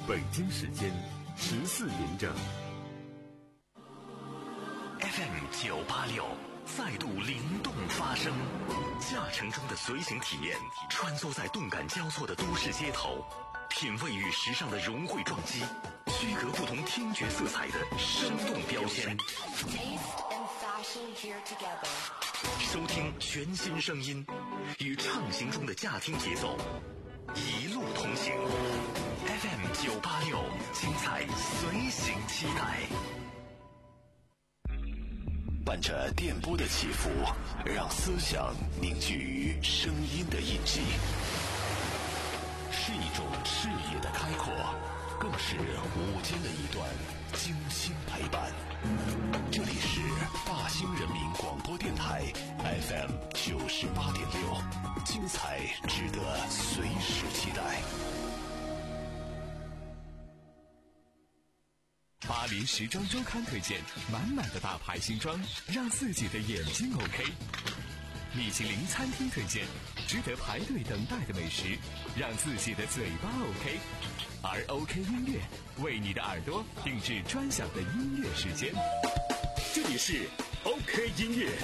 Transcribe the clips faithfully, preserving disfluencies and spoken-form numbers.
北京时间十四点整。 F M 九八六再度灵动发声，驾乘中的随行体验，穿梭在动感交错的都市街头，品味与时尚的融汇撞击，区隔不同听觉色彩的生动标签。收听全新声音，与畅行中的驾听节奏，一路同行。F M 九八六，精彩随行期待。伴着电波的起伏，让思想凝聚于声音的印记，是一种视野的开阔，更是午间的一段精心陪伴。这里是大兴人民广播电台 F M 九十八点六，精彩值得随时期待。 巴黎时装周刊推荐满满的大牌新装，让自己的眼睛 OK。米其林餐厅推荐值得排队等待的美食，让自己的嘴巴 OK。而 OK 音乐为你的耳朵定制专享的音乐时间。这里是 OK 音乐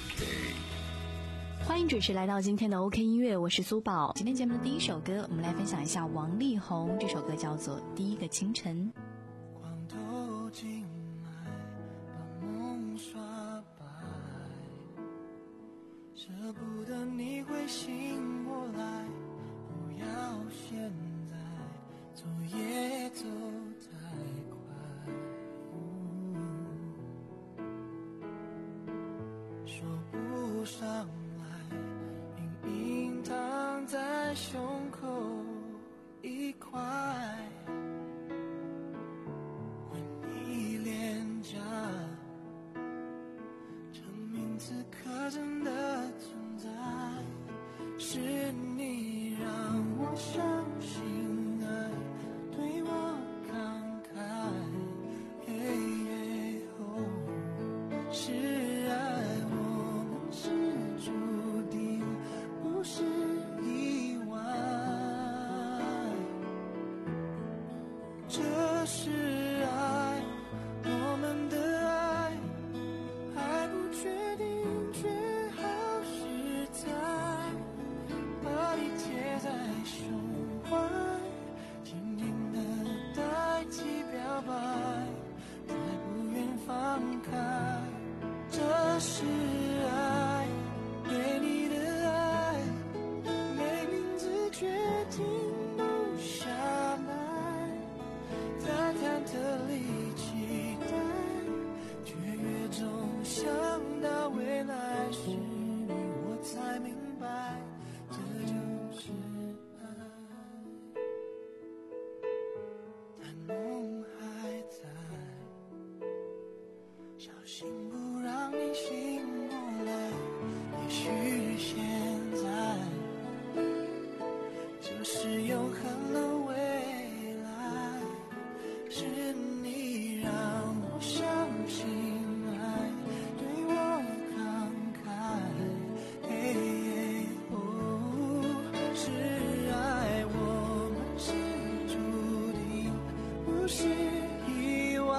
OK。 欢迎准时来到今天的 OK 音乐，我是苏宝。今天节目的第一首歌，我们来分享一下王力宏，这首歌叫做《第一个清晨》。 光透进来，把梦刷白，舍不得你会醒过来，不要现在走也走太快，说不上来，隐隐躺在胸口一块，为你脸颊证明此刻真的存在，是你让我相信爱对我慷慨，是爱我们是注定，不是意外，这是爱，我们的爱还不确定，却好实在，把你贴在胸怀，紧紧的代替表白，再不愿放开，这是爱，给你的爱，没名字决定不下来，在忐忑里期待，却越总想到未来是你，我才明白，这就是爱，但梦还在，小心不让你醒过来，也许现在就是永恒的未来，是你让我相信爱对我慷慨，哦，是爱，我们是注定，不是意外，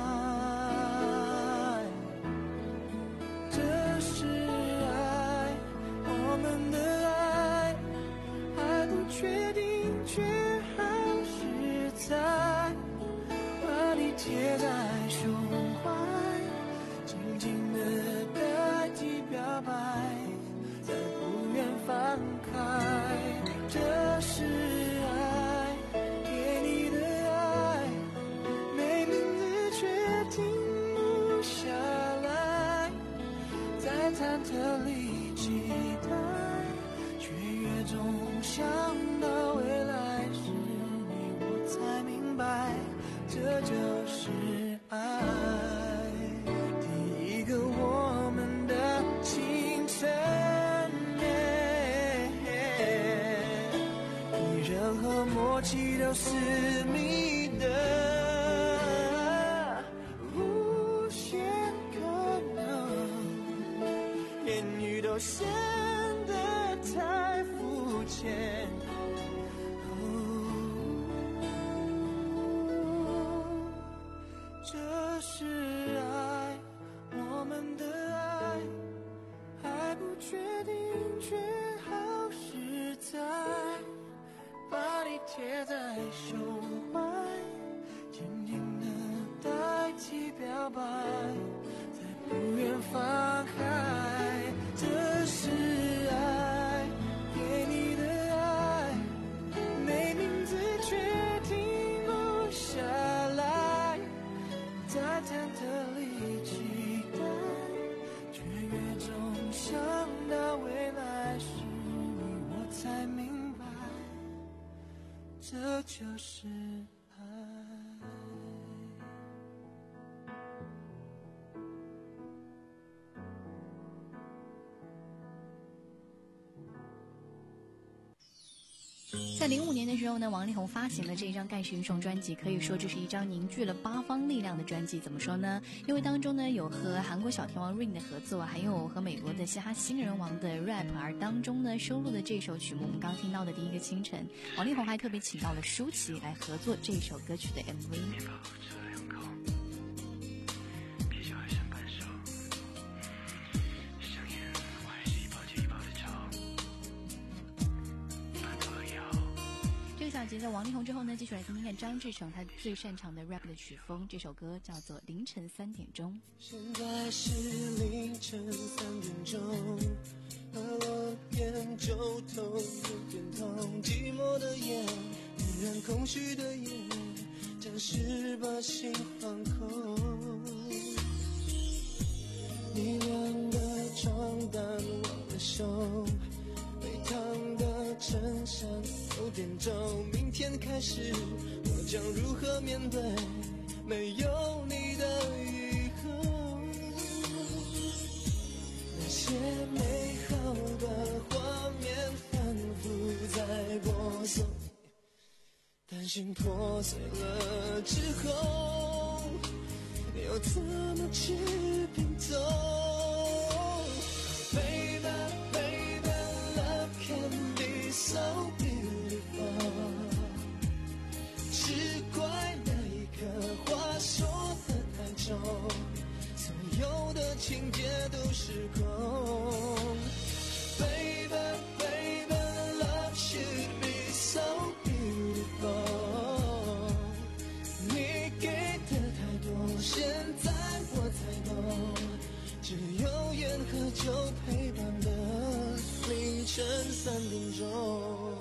这是爱，我们的爱还不确定，却好实在，把你贴在胸怀，紧紧的代替表白，再不愿放开，这是爱，给你的爱，没名字却停不下来，在忐忑里期待，却越总想到未来是你，我才明白，这就是爱。第一个我们的清晨，比任何默契都私密的无限可能，言语都显得太肤浅， 胸怀，坚定的代替表白，再不愿放开。这是爱，给你的爱，没名字却停不下来，在忐忑里期待，却越总想到未来是你，我才明白，这就是爱。 在零五年的时候呢，王力宏发行了这一张《盖世英雄》专辑，可以说这是一张凝聚了八方力量的专辑。怎么说呢？因为当中呢有和韩国小天王 Rain 的合作，还有和美国的嘻哈新人王的 rap， 而当中呢收录的这首曲目，我们刚听到的《第一个清晨》，王力宏还特别请到了舒淇来合作这首歌曲的 M V。这个小节在王力宏之后呢，继续来听听看张志成他最擅长的 rap 的曲风，这首歌叫做《凌晨三点钟》。 现在是凌晨三点钟，而我眼就痛有点痛，寂寞的夜，依然空虚的夜，暂时把心放空。你晾的床单忘了收，被烫的衬衫有点皱，明天开始我将如何面对没有你的以后？那些美好的画面反复在播送，担心破碎了之后要怎么去拼凑？ Baby, baby, love can be so beautiful。 只怪那一刻话说得太重，所有的情节都失控。Baby, baby, love should be so beautiful。 你给的太多，现在我才懂。 只有烟和酒陪伴的凌晨三点钟。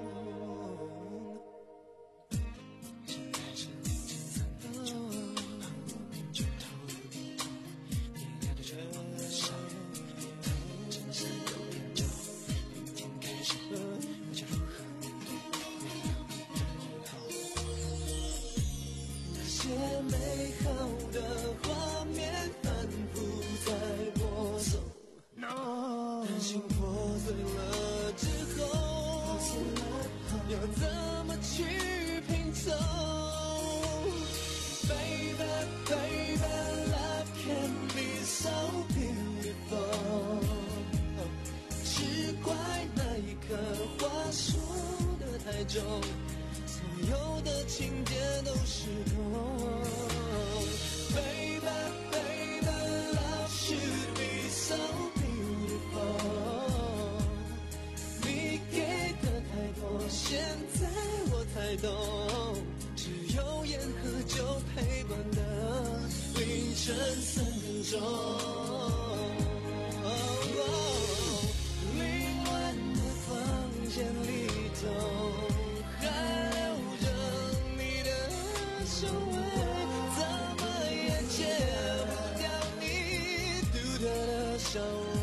现在是凌晨三点钟，而我并觉头有点痛，你俩的热吻的手，凌晨三点钟，明天开始我将如何面对没有你的以后？那些美好的画面反复。 担心破碎了之后，要怎么去拼凑 ？Baby, baby, love can be so beautiful。 只怪那一刻话说得太重，所有的情节都失控。Baby, baby, love should be so beautiful。 你给的太多，现在我才懂。只有烟和酒陪伴的凌晨三点钟。凌乱的房间里头，还留着你的香味，怎么也戒不掉你独特的笑容。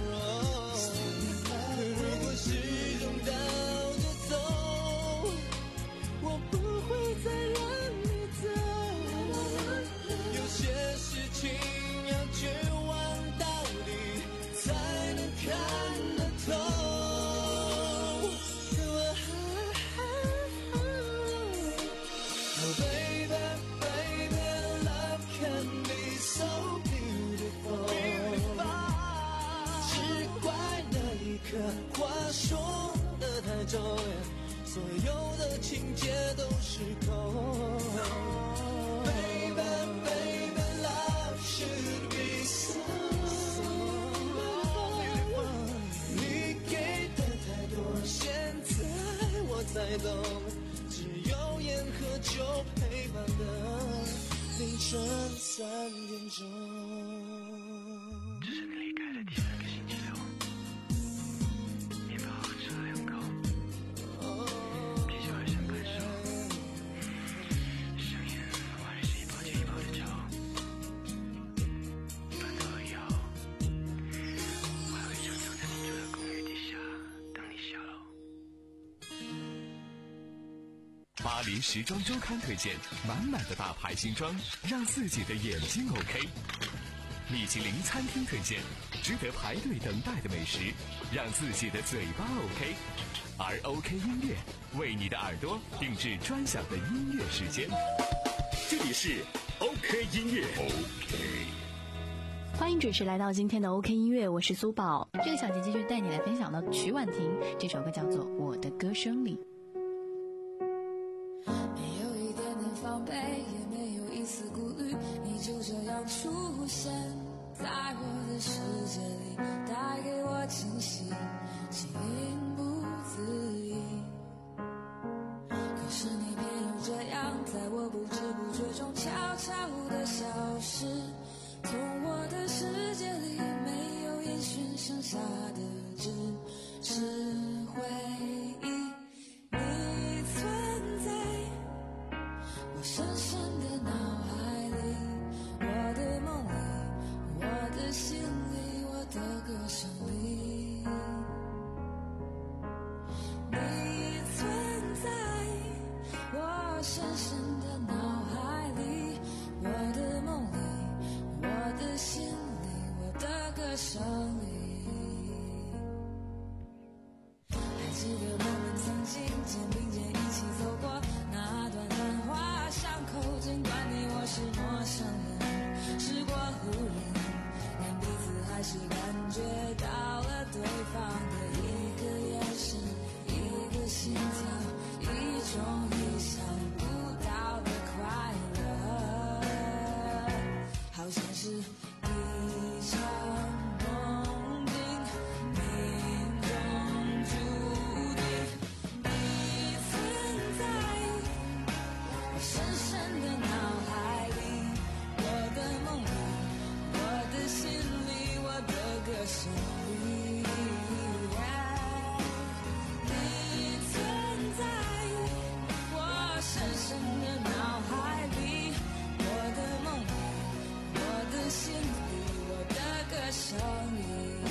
如果时钟倒着走，我不会再让你走。有些事情要绝望到底，才能看得透。Oh baby, baby, love can be so beautiful。 只怪那一刻话说得太重，所有的情节都失控。Baby, baby, love should be so beautiful。 你给的太多，现在我才带走，只有烟和酒陪伴的凌晨三点钟。 这是你离开的第三个星期六，面包吃了两口，啤酒还剩半手，香烟我还是一包接一包的抽。搬走了以后，我还会常常在你住的公寓底下等你下楼。 巴黎时装周刊推荐满满的大牌新装，让自己的眼睛 OK。米其林餐厅推荐值得排队等待的美食，让自己的嘴巴 OK。而 OK 音乐为你的耳朵定制专享的音乐时间。这里是 OK 音乐 OK。 欢迎准时来到今天的 OK 音乐，我是苏宝。这个小节继续带你来分享到曲婉婷，这首歌叫做《我的歌声里》。 没有一点点防备，也没有一丝顾虑，你就这样出现在我的世界里，带给我惊喜，情不自已。可是你偏又这样，在我不知不觉中悄悄地消失，从我的世界里没有音讯，剩下的只是回忆。你存在我深深的脑海里，我的梦里，我的心里，我的歌声里。你存在我深深的脑海里，我的梦里，我的心里，我的歌声里。还记得我们曾经肩并肩一起走过那段繁华巷口，尽管你我是陌生人，时过路人，但彼此还是感觉到了对方的一个眼神，一个心跳，一种意想不到的快乐，好像是一场梦境，命中注定。你存在我深深的脑海里，我的梦里，我的心里，我的歌声里。你存在我深深的脑海里，我的梦里，我的心里，我的歌声里。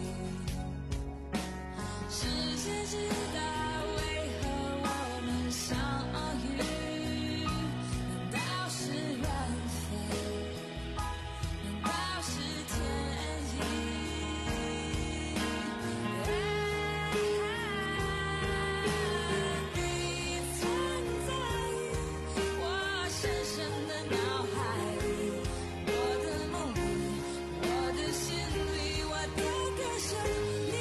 世界知道为何我们相遇，难道是缘分？难道是天意？你存在我深深的脑海里，我的梦里，我的心里，我的歌声里。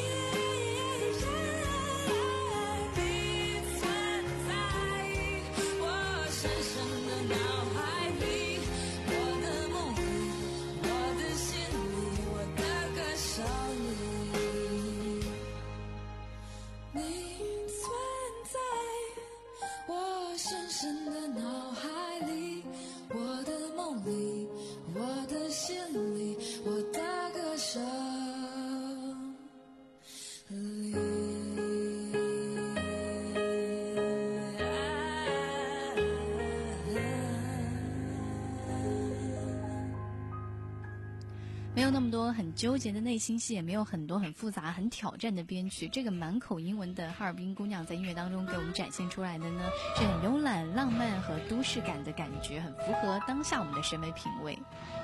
你存在我深深的脑海里，我的梦里，我的心里，我的歌声里。你存在我深深的脑海里，我的梦里，我的心里，我的歌声里。 没有那么多很纠结的内心戏，也没有很多很复杂很挑战的编曲，这个满口英文的哈尔滨姑娘在音乐当中给我们展现出来的呢，是很慵懒浪漫和都市感的感觉，很符合当下我们的审美品味。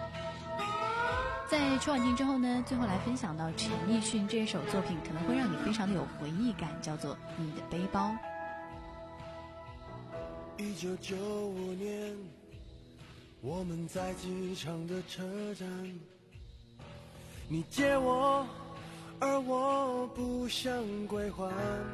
在曲婉婷之后呢，最后来分享到陈奕迅这首作品可能会让你非常的有回忆感，叫做《你的背包》。 一九九五年，我们在机场的车站，你借我，而我不想归还。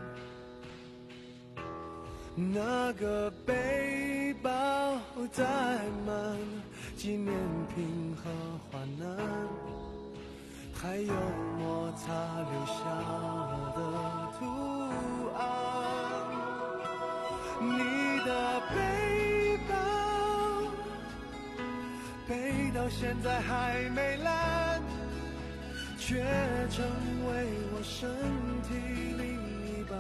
那个背包载满纪念品和患难，还有摩擦留下的图案。 你的背包背到现在还没烂，却成为我身体另一半。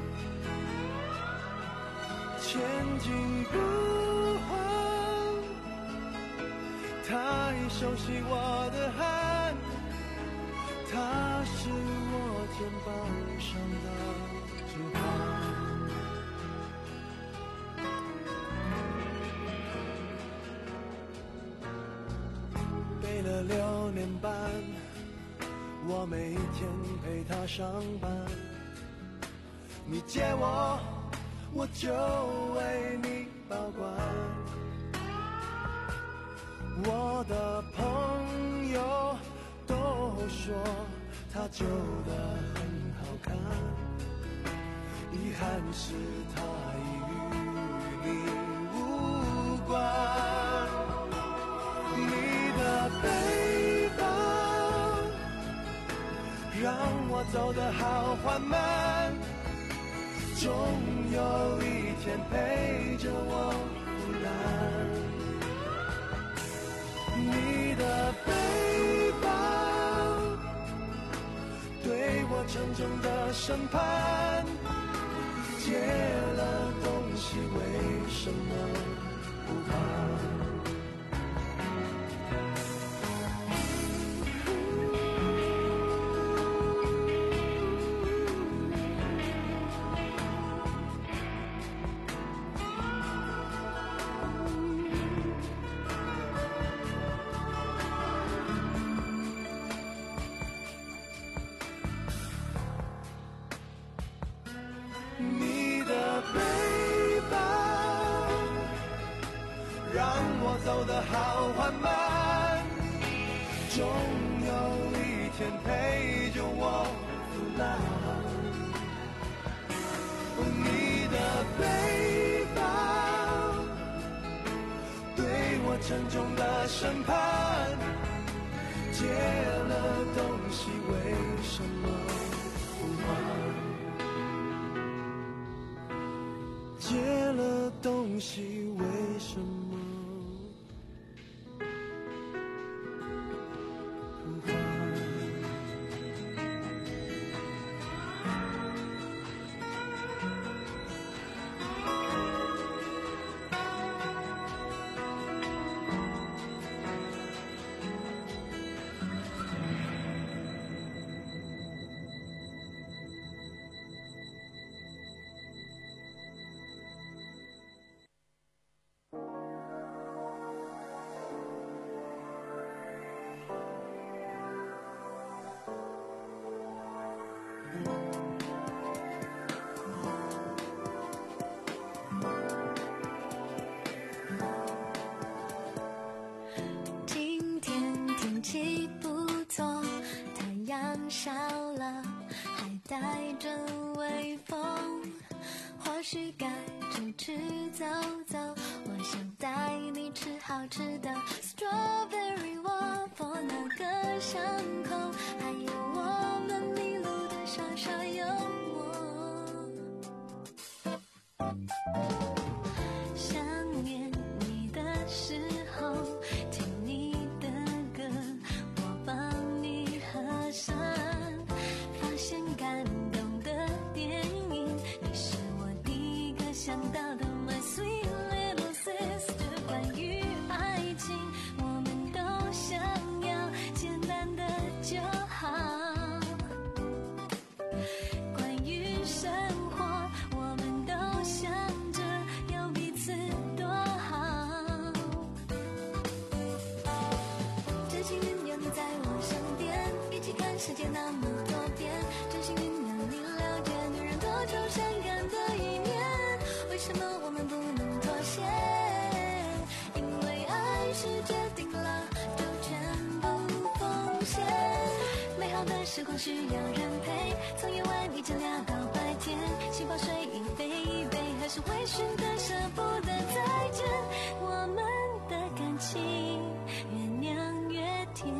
前进不慌，太熟悉我的汗，它是我肩膀上的指环。背了六年半，我每天陪他上班。你借我，我就为你保管。我的朋友都说他旧的很好看，遗憾是他已与你无关。你的背包让我走得好缓慢，终有一天陪着我腐烂。你的背包对我沉重的审判，借了东西为什么不还？走得好缓慢，终有一天陪着我腐烂。你的背包对我沉重的审判，借了东西为什么不还？借了东西为什么少了，还带着微风，或许该出去走走。我想带你吃好吃的 strawberry waffle， 那个巷口，还有我们迷路的傻傻幽默。想念你的时候，听你的歌，我帮你合声。感动的电影，你是我第一个想到的 My sweet little sister。 关于爱情，我们都想要简单的就好。关于生活，我们都想着有彼此多好。真心愿有你在我身边，一起看世界那么多变。真心愿让你了解女人多愁善感的一面，为什么我们不能妥协？因为爱是决定了就全部奉献。美好的时光需要人陪，从夜晚一直聊到白天，细胞睡一杯一杯，还是会寻个舍不得再见。我们的感情越酿越甜。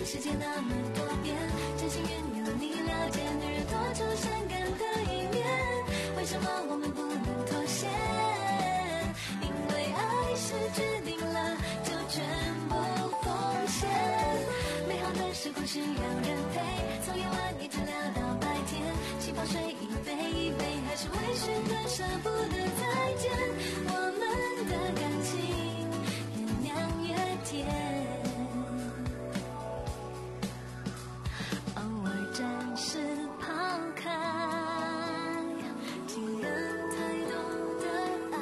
看世界那么多遍，真心愿有你了解女人多愁善感的一面。为什么我们不能妥协？因为爱是决定了就全部奉献。美好的时光需要人陪，从夜晚一直聊到白天，气泡水一杯一杯，还是微醺的舍不得再见。我们的感情越酿越甜，偶尔暂时抛开情人太多的爱，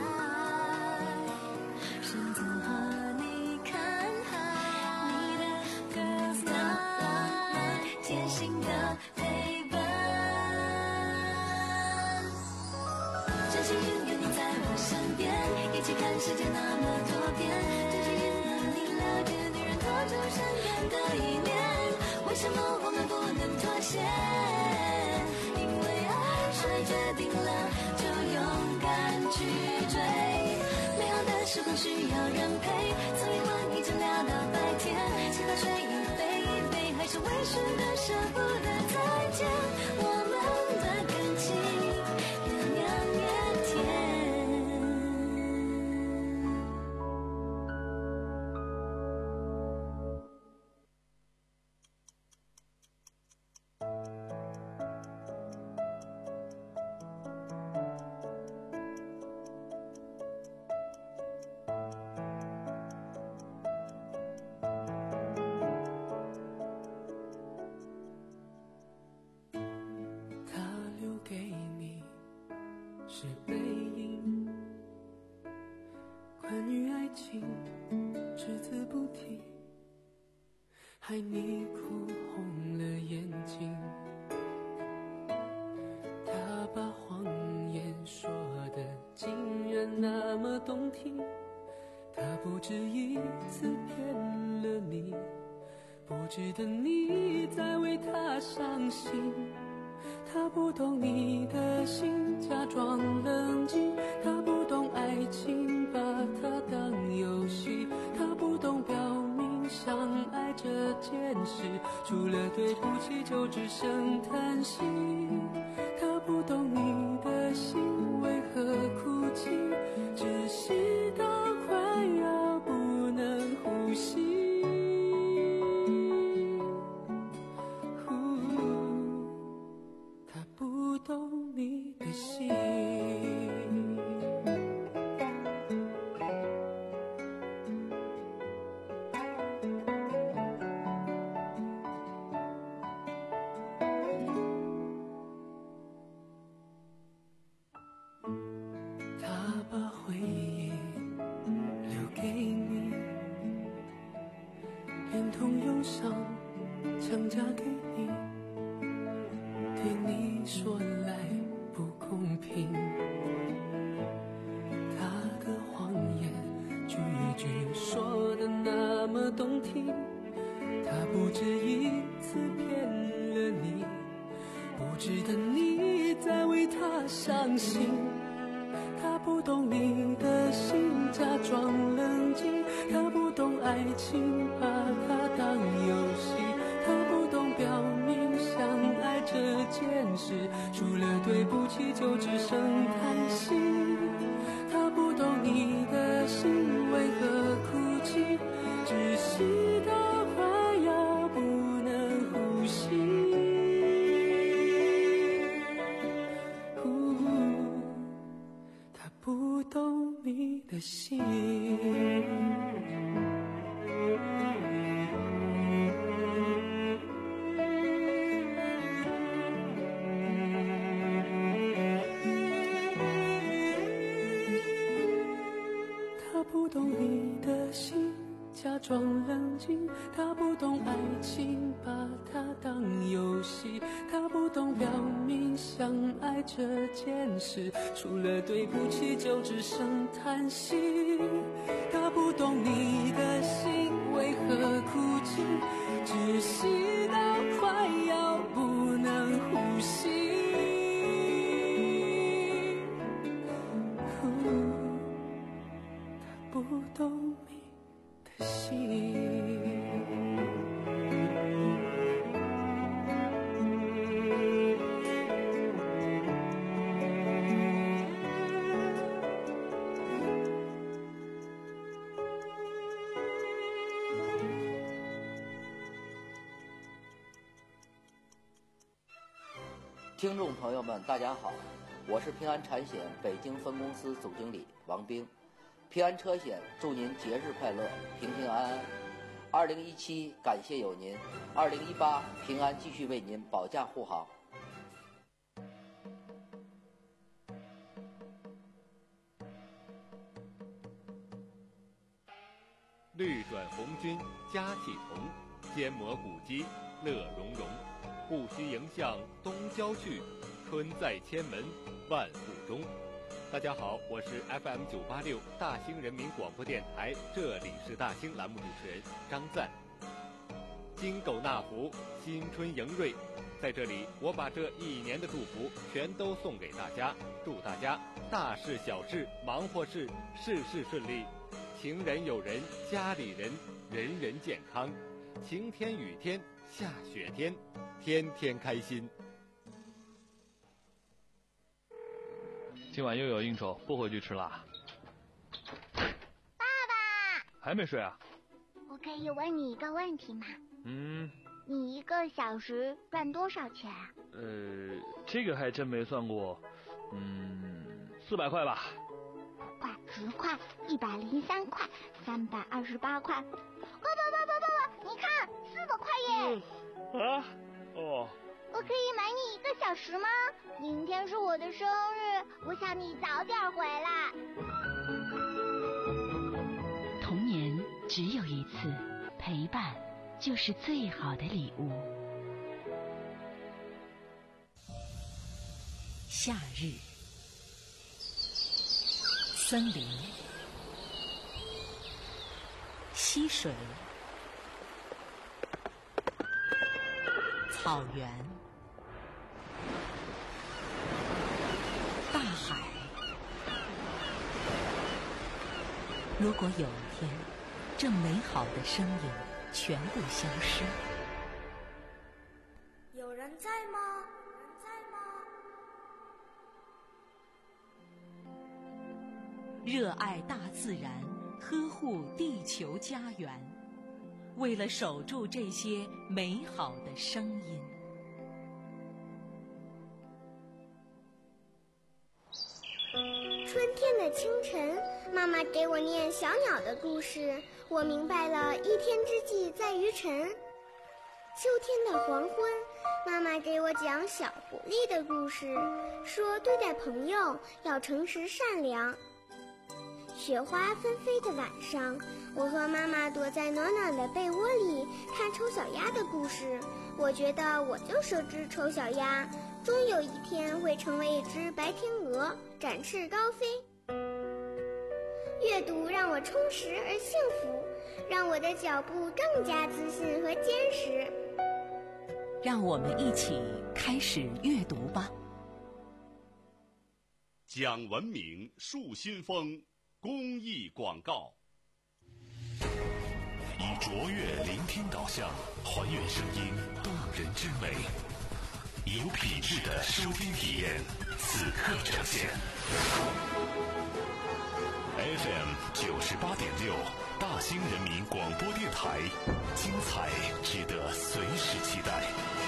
选择和你看海，你的 Girls Night 贴心的陪伴，真心愿有你在我身边，一起看世界那么多遍，真心愿和你了解女人多愁善感的一面。为什么我们不能妥协？因为爱是决定了就勇敢去追。美好的时光需要人陪，从夜晚一直聊到白天，气泡水一杯一杯，还是微醺的舍不得再见。我们的感情越酿越甜。 他留给你是背影，关于爱情只字不提，害你哭红了眼睛。他把谎言说得竟然那么动听，他不止一次骗了你，不值得你再为他伤心。他不懂你的心，假装冷静，他不懂爱情，把它当游戏，他不懂表明相爱这件事，除了对不起就只剩叹息。他不懂你的心为何哭泣，窒息到快要不能呼吸。不懂你的心，他把回忆留给你，连同忧伤强加给你，对你说来不公平，他的谎言句句说的那么动听，他不止一次骗了你，不值得你再为他伤心。他不懂你的心，假装冷静，他不懂爱情，把它当游戏，他不懂表明相爱这件事，除了对不起就只剩叹息。他不懂你的心为何哭泣，窒息到快要不能呼吸。他不懂你的心。他不懂你的心，假装冷静，他不懂爱情，把它当游戏，他不懂表明相爱这件事，除了对不起就只剩叹息。他不懂你的心为何哭泣，窒息到快要不能呼吸。他不懂你的心。 听众朋友们，大家好，我是平安产险北京分公司总经理王兵。平安车险祝您节日快乐，平平安安。二零一七感谢有您，二零一八平安继续为您保驾护航。 绿转红军佳气同，坚磨古肌乐融融。不须迎向东郊去，春在千门万户中。大家好，我是 F M 九八六大兴人民广播电台，这里是大兴栏目主持人张赞。金狗纳福，新春迎瑞，在这里我把这一年的祝福全都送给大家，祝大家大事小事忙活事事事顺利，情人友人家里人人人健康，晴天雨天下雪天，天天开心。 今晚又有应酬，不回去吃啦。 爸爸， 还没睡啊？ 我可以问你一个问题吗？ 嗯。 你一个小时赚多少钱啊？ 呃，这个还真没算过。嗯，四百块吧。 五块、十块、一百零三块、三百二十八块。爸爸爸爸爸爸，你看，四百块耶！ 嗯、啊？哦。 我可以买你一个小时吗？明天是我的生日，我想你早点回来。 童年只有一次，陪伴就是最好的礼物。夏日，森林，溪水，草原，大海。如果有一天，这美好的声音全部消失， 有人在吗？有人在吗？ 热爱大自然，呵护地球家园，为了守住这些美好的声音。 春天的清晨，妈妈给我念小鸟的故事，我明白了一天之计在于晨。秋天的黄昏，妈妈给我讲小狐狸的故事，说对待朋友要诚实善良。雪花纷飞的晚上，我和妈妈躲在暖暖的被窝里看丑小鸭的故事，我觉得我就是只丑小鸭，终有一天会成为一只白天鹅，展翅高飞。阅读让我充实而幸福，让我的脚步更加自信和坚实。 让我们一起开始阅读吧。 讲文明树新风公益广告。 以卓越聆听导向，还原声音动人之美，有品质的收听体验，此刻呈现。F M 九十八点六，大兴人民广播电台，精彩值得随时期待。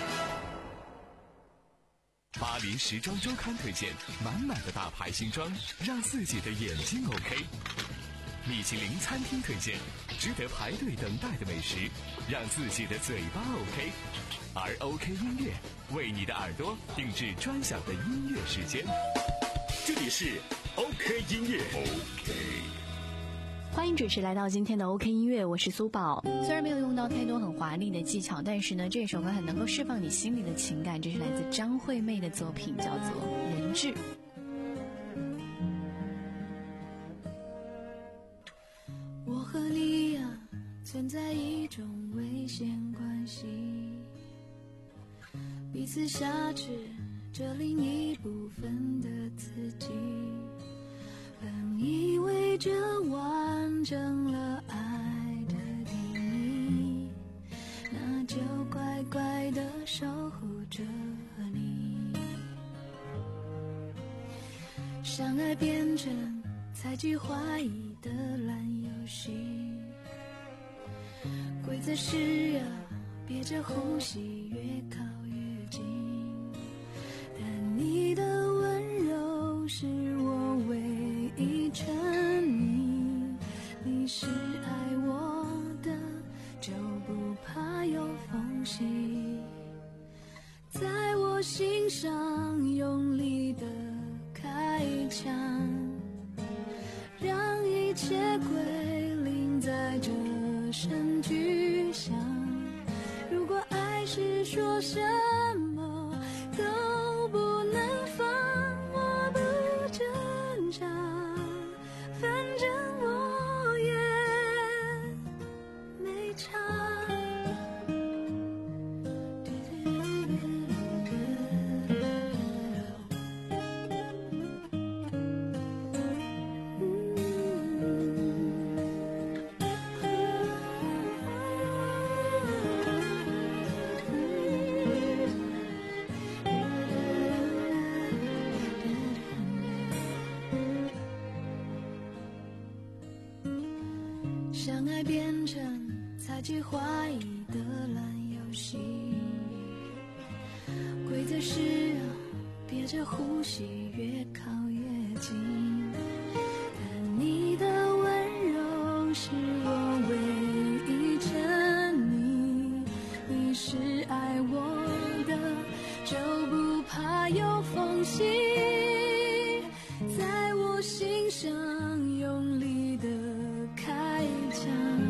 巴黎时装周刊推荐满满的大牌新装，让自己的眼睛 OK。米其林餐厅推荐值得排队等待的美食，让自己的嘴巴 OK。而 OK 音乐为你的耳朵定制专享的音乐时间。 这里是 OK 音乐 OK。 欢迎准时来到今天的 OK 音乐，我是苏宝。虽然没有用到太多很华丽的技巧，但是呢，这首歌很能够释放你心里的情感。这是来自张惠妹的作品，叫做《人质》。 我和你啊，存在一种危险关系，彼此挟持着另一部分的自己。本以为这完整了爱的定义，那就乖乖地守护着你。相爱变成猜忌怀疑的烂游戏，规则是啊，憋着呼吸越靠越近，但你是爱我的，就不怕有缝隙，在我心上用力的开枪，让一切归零在这声巨响。如果爱是说什么都不能放，我不挣扎，反正我也没差。相爱变成猜忌怀疑的烂游戏，规则是憋着呼吸越靠越近，但你的温柔是我唯一沉溺，你是爱我的，就不怕有缝隙，在我心上用力的开枪，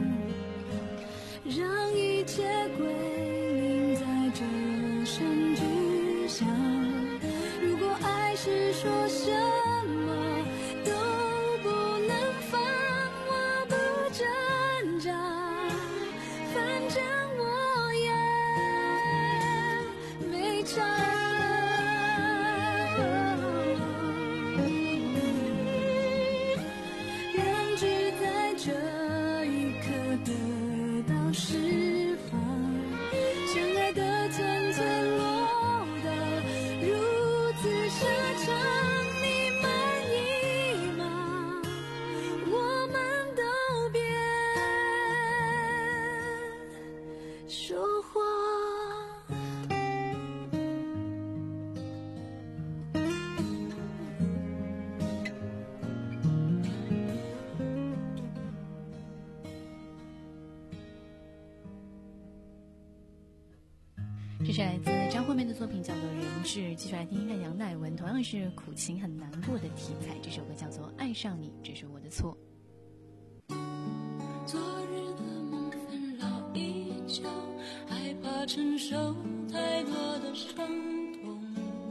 让一切归零在这声巨响。如果爱是说什么都不能放，我不挣扎，反正我也没差。让只在这一刻得到释放，相爱的寸寸落得如此奢侈，你满意吗？我们都别说谎。 这是来自张惠妹的作品，叫做《人质》。继续来听听看杨乃文，同样是苦情很难过的题材。这首歌叫做《爱上你只是我的错》。 昨日的梦纷扰依旧，害怕承受太多的伤痛。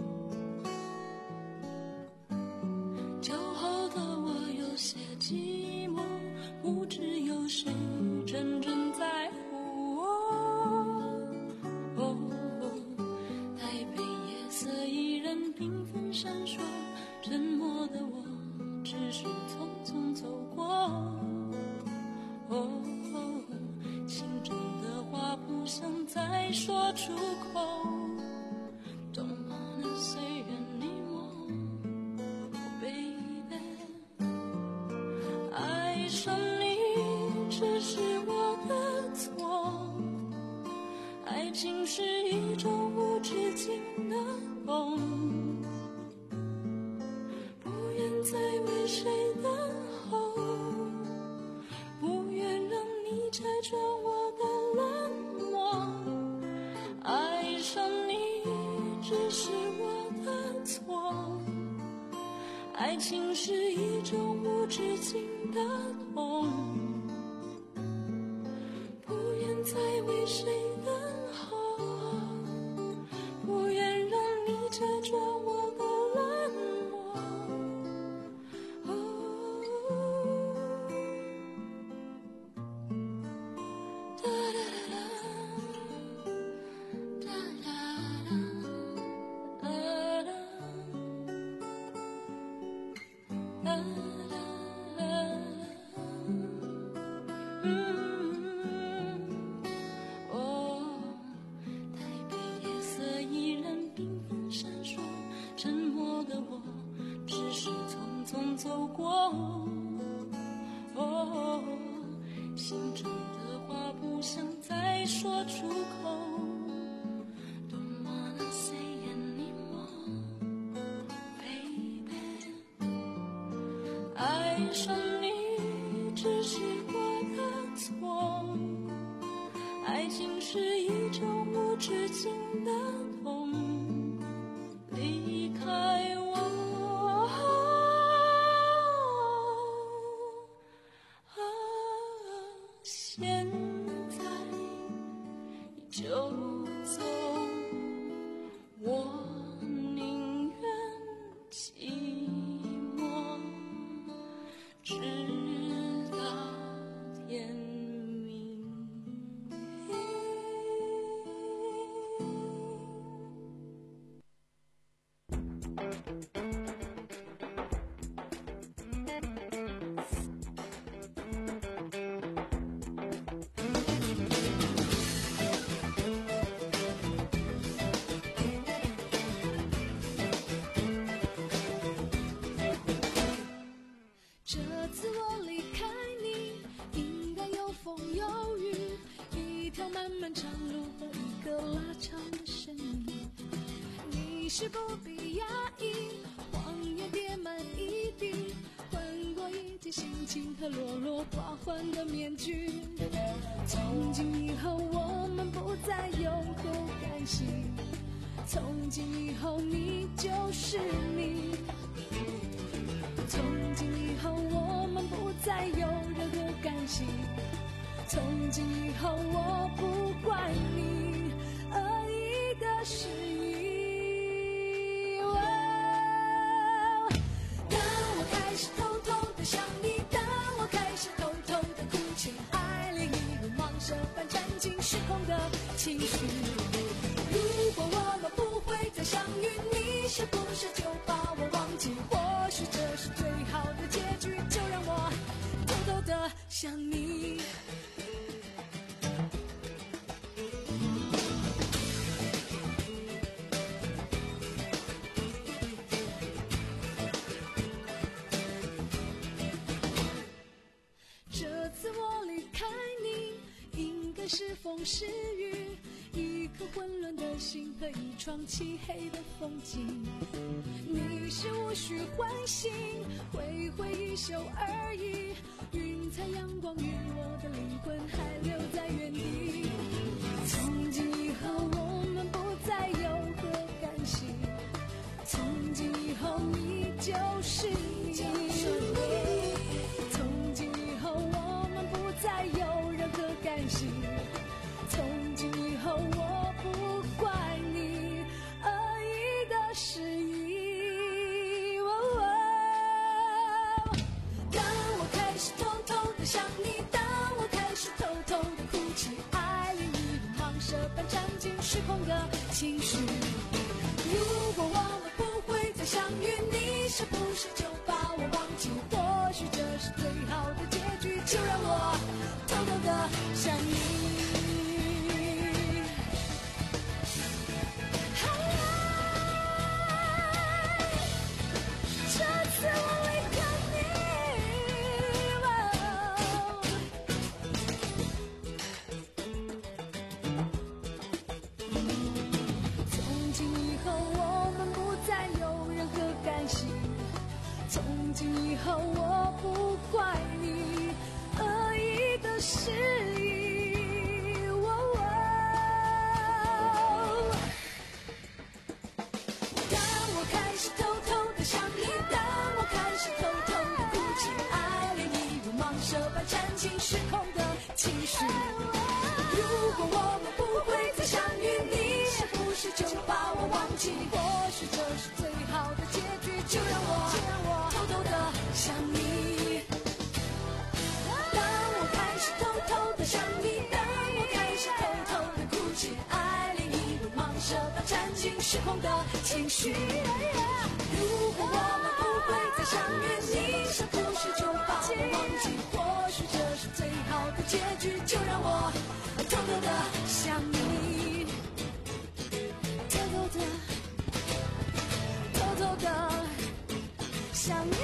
酒后的我有些寂寞，不知有谁真正在乎我。哦，台北夜色依然缤纷闪烁，沉默的我只是匆匆走过。哦，心中的话不想再说出口。Don't wanna say anymore, baby。爱上你只是我的错，爱情是一种无止境的梦，不愿再为谁等候，不愿让你拆穿我的冷漠。爱上你只是我的错，爱情是一种无止境的痛，不愿再为谁等候，不愿让你拆穿我的冷漠。哦，哒哒哒哒哒哒哒哒哒哒。 我的错，爱情是一种无止境的痛，离开我，啊，现在你就走，我宁愿寂寞，直到天明。这次我离开你，应该有风有雨，一条漫漫长路和一个拉长的身影。你是不必压抑，谎言叠满一地，换过一些心情和落落寡欢的面具。从今以后我们不再有何干系，从今以后你就是你。从今以后我们不再有任何干系，从今以后我不怪你恶意的示意。哦，当我开始偷偷的想你，当我开始偷偷的哭泣，爱恋一如蟒蛇般占尽时空的情绪。如果我们不会再相遇，你是不是就把我忘记？或许这是最好的结局，就让我偷偷的想你。这次我离开你，应该是风是雨，一颗混乱的心和一窗漆黑的风景。你是无需唤醒，挥挥衣袖而已，云彩阳光陨落的灵魂还留在原地。从今以后我们不再有何干系，从今以后你就是你，从今以后我们不再有任何干系，从今以后我不怪你恶意的示意。哦哦，当我开始偷偷的想你，当我开始偷偷的哭泣，爱恋一如蟒蛇般占尽时空的情绪。如果我们不会再相遇，你是不是就把我忘记？或许这是最好的结局，就让我偷偷的想你。这次我离开你，从今以后我们不再有任何干系，从今以后我不怪你恶意的示意。哦哦，当我开始偷偷的想你，当我开始偷偷的哭泣，爱恋一如蟒蛇般占尽时空的情绪。如果我们不会再相遇，你是不是就把我忘记？或许这是最好的结局，就让我偷偷的想你。当我开始偷偷的想你，当我开始偷偷的哭泣，爱恋一如蟒蛇般占尽时空的情绪。如果我们不会再相遇，你是不是就把我忘记？或许这是最好的结局，就让我偷偷的想你，偷偷的，偷偷的想你。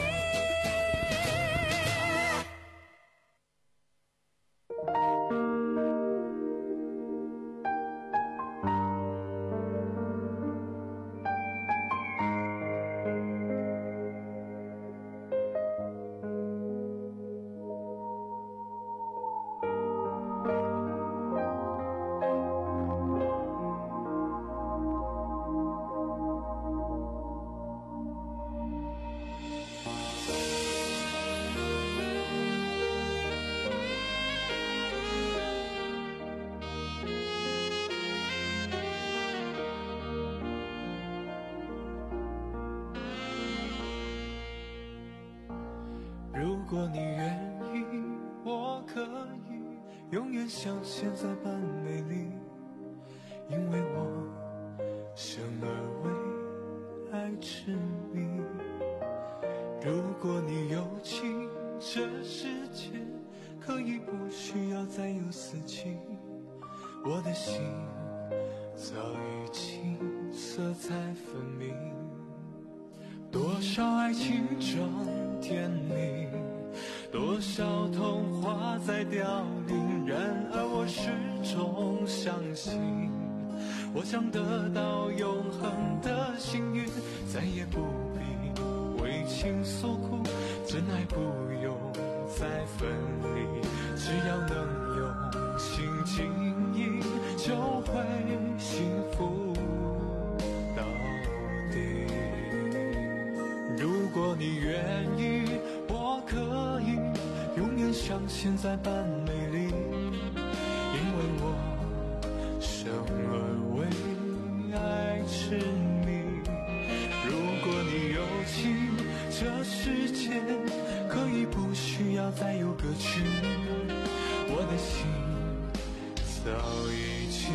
果你愿意，我可以永远像现在般美丽，因为我生而为爱痴迷。如果你有情，这世界可以不需要再有四季，我的心早已经色彩分明。多少爱情装甜蜜，多少童话在凋零，然而我始终相信，我将得到永恒的幸运，再也不必为情所苦，真爱不用再分离，只要能用心经营，就会幸福到底。如果你愿意，我可以永远像现在般美丽，因为我生而为爱痴迷。如果你有情，这世界可以不需要再有歌曲，我的心早已经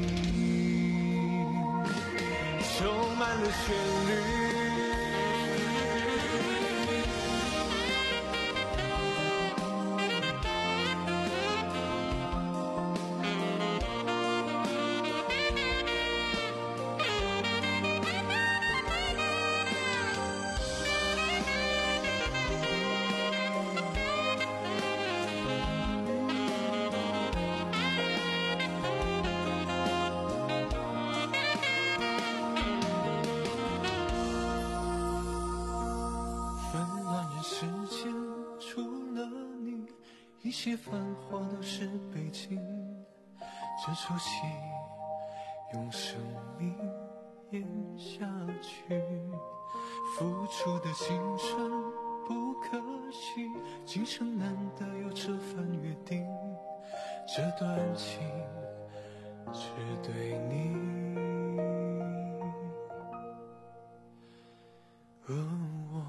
充满了旋律。一切繁华都是背景，这出戏用生命演下去，付出的青春不可惜，今生难得有这番约定，这段情只对你和我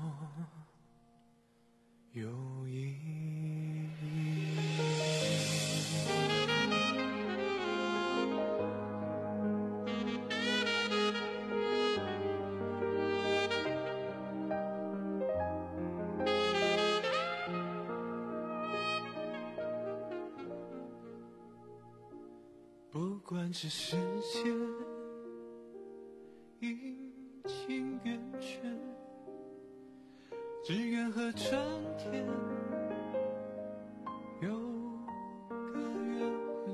有意义。不管这世界已经远去，只愿和春天有个约会。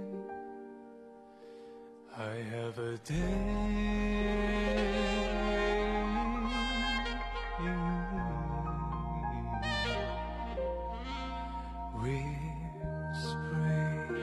I have a day with spring.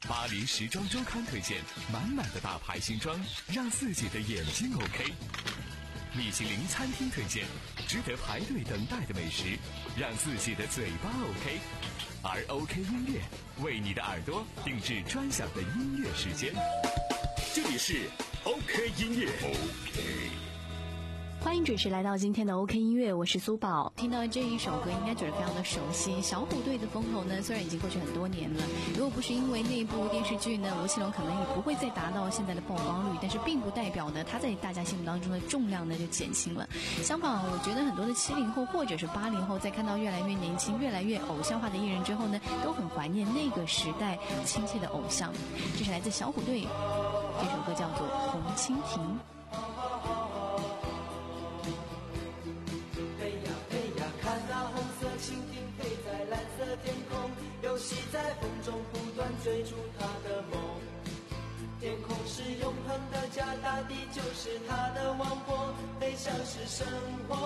巴黎时装周刊推荐满满的大牌新装，让自己的眼睛 OK。米其林餐厅推荐值得排队等待的美食，让自己的嘴巴 OK。而 OK 音乐为你的耳朵定制专享的音乐时间。 这里是 OK 音乐。OK。 欢迎准时来到今天的 OK 音乐，我是苏宝。听到这一首歌应该觉得非常的熟悉。小虎队的风头呢，虽然已经过去很多年了，如果不是因为那部电视剧呢，吴奇隆可能也不会再达到现在的曝光率，但是并不代表呢他在大家心目当中的重量呢就减轻了。相反，我觉得很多的七零后或者是八零后在看到越来越年轻、越来越偶像化的艺人之后呢，都很怀念那个时代亲切的偶像。这是来自小虎队，这首歌叫做《红蜻蜓》。 蜻蜓飞在蓝色天空，游戏在风中不断追逐它的梦。天空是永恒的家，大地就是它的王国，飞翔是生活。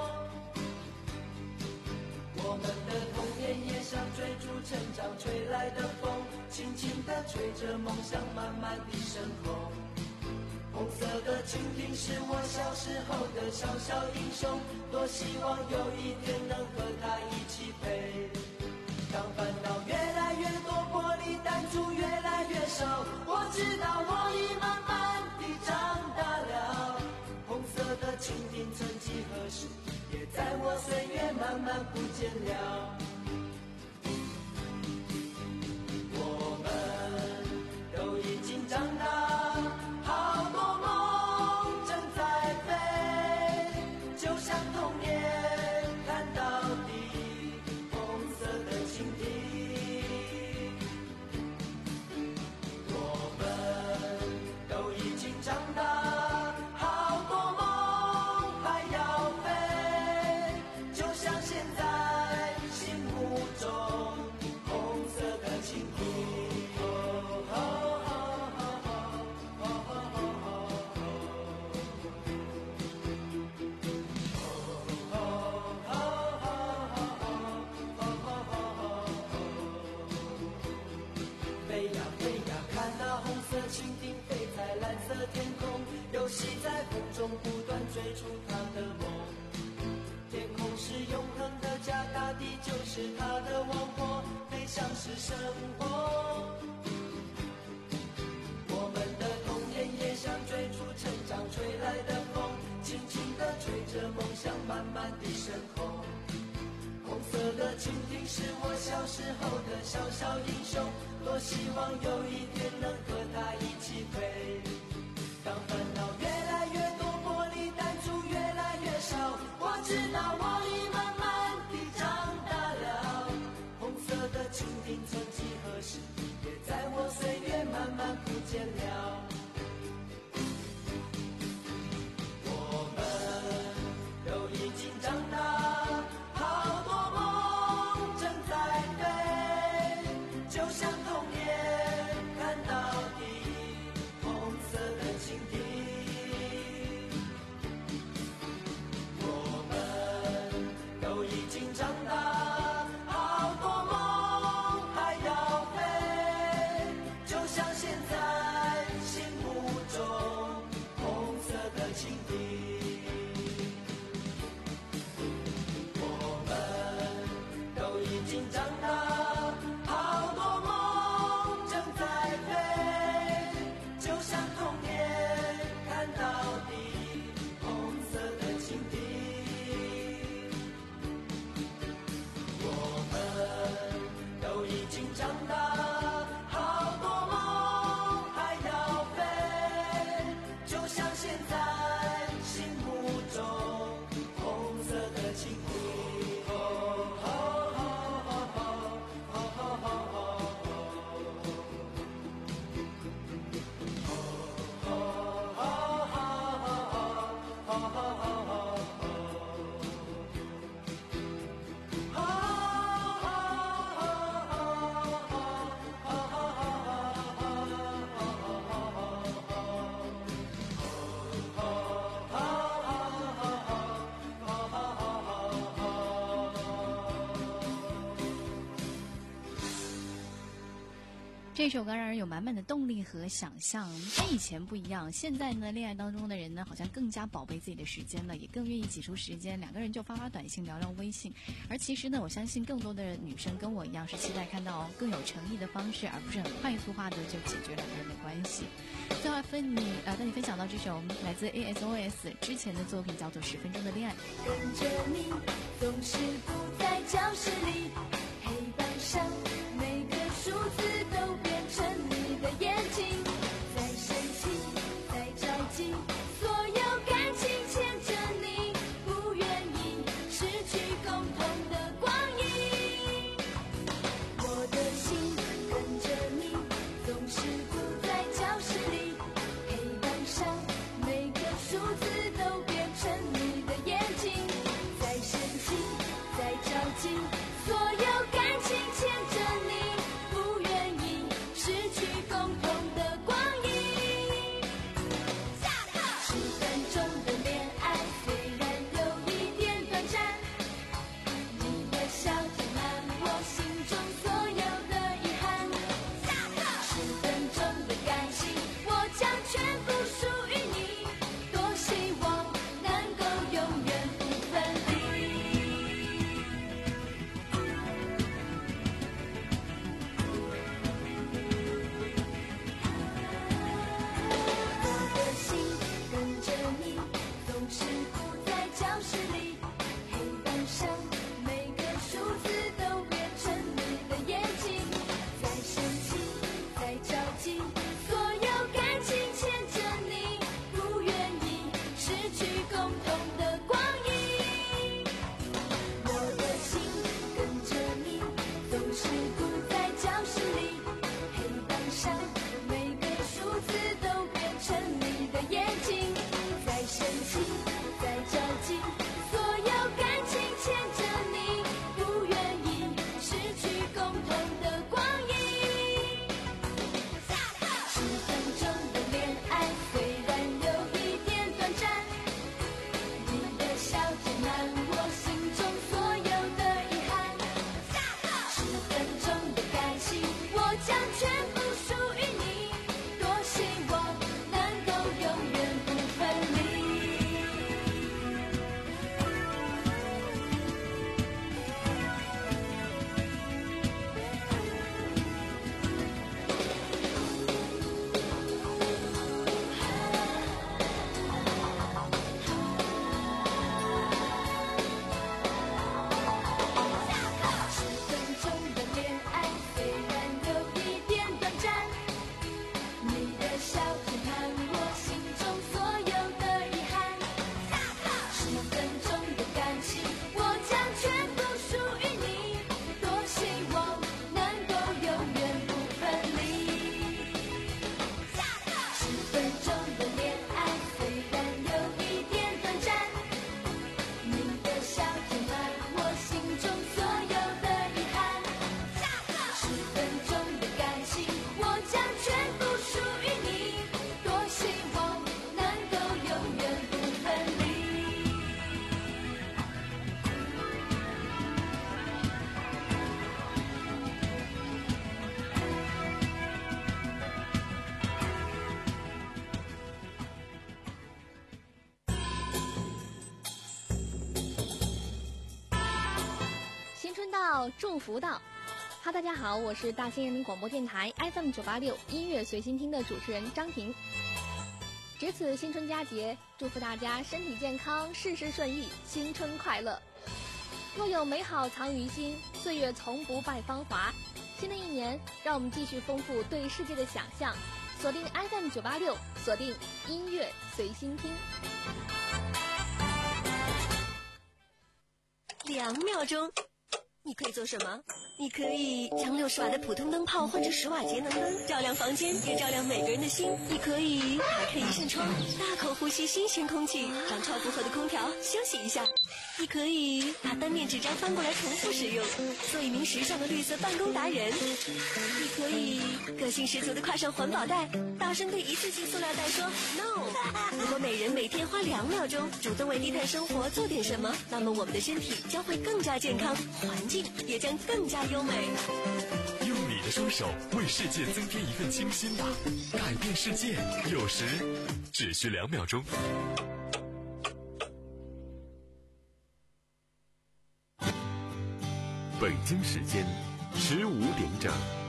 我们的童年也像追逐成长吹来的风，轻轻地吹着梦想慢慢地升空。红色的蜻蜓是我小时候的小小英雄，多希望有一天能和它一起飞。当烦恼越来越多，玻璃弹珠越来越少，我知道我已慢慢地长大了。红色的蜻蜓曾几何时，也在我岁月慢慢不见了。我们都已经长大，游戏在风中不断追逐它的梦。天空是永恒的家，大地就是它的王国，飞翔是生活。我们的童年也像追逐成长吹来的风，轻轻地吹着梦想慢慢地升空。红色的蜻蜓是我小时候的小小英雄，多希望有一天能和它一起飞。当烦恼越来越多，玻璃弹珠越来越少，我知道我已慢慢地长大了。红色的蜻蜓曾几何时，也在我岁月慢慢不见了。我们都已经长大，好多梦正在飞，就像童年看到底。蜻蜓，我们这首歌让人有满满的动力和想象。跟以前不一样，现在呢，恋爱当中的人呢，好像更加宝贝自己的时间了，也更愿意挤出时间，两个人就发发短信，聊聊微信。而其实呢，我相信更多的女生跟我一样，是期待看到更有诚意的方式，而不是很快速化的就解决两个人的关系。最后分你呃，跟你分享到这首来自 A S O S 之前的作品，叫做《十分钟的恋爱》。 跟着你，总是不在教室里，黑板上每个数字都变成你的眼睛，在生气，在着急，所有感情牵着你，不愿意失去共同的光阴。我的心跟着你，总是不在教室里，黑板上每个数字都变成你的眼睛，在生气，在着急，所有感情牵着你，不愿意失去共同的光阴。下课。十分钟的恋爱虽然有一点短暂，你的笑填满我心中所有的遗憾。下课。十分钟的感情，我将全部属于你，多希望能够永远不分离。我的心跟着你，总是不在教室里，黑板上每个数字都变成你的眼睛，在生气，在着急，所有感情牵着你，不愿意失去共同的光阴。我的心跟着你，总是不在教室里，黑板上每个数字都变成你的眼睛，在生气，在着急，所有感情牵着你，不愿意失去共同的光阴。下课。十分钟的恋爱虽然有一点短暂，你的笑填满我心中所有的遗憾。下课。十分钟的感情，我将全部属于你，多希望能够永远不分离。十分钟的恋爱虽然有一点短暂，你的笑填满我心中所有的遗憾。下课。十分钟的感情，我将全部属于你，多希望能够永远不分离。下课。十分钟的恋爱虽然有一点短暂，你的笑填满我心中所有的遗憾。下课。十分钟的感情，我将全部属于你，多希望能够永远不分离。 新春到，祝福到。哈，大家好，我是大兴人民广播电台 F M 九八六音乐随心听的主持人张婷。值此新春佳节，祝福大家身体健康，事事顺意，新春快乐。若有美好藏于心，岁月从不败芳华。新的一年，让我们继续丰富对世界的想象，锁定 F M 九八六，锁定音乐随心听。 两秒钟，你可以做什么？你可以将六十瓦的普通灯泡换成十瓦节能灯，照亮房间，也照亮每个人的心。你可以打开一扇窗，大口呼吸新鲜空气，让超负荷的空调休息一下。你可以把单面纸张翻过来重复使用，做一名时尚的绿色办公达人。你可以个性十足的挎上环保袋，大声对一次性塑料袋说 no。如果每人每天花两秒钟主动为低碳生活做点什么，那么我们的身体将会更加健康，环境也将更加优美。 用你的双手，为世界增添一份清新吧。改变世界，有时只需两秒钟。北京时间十五点整。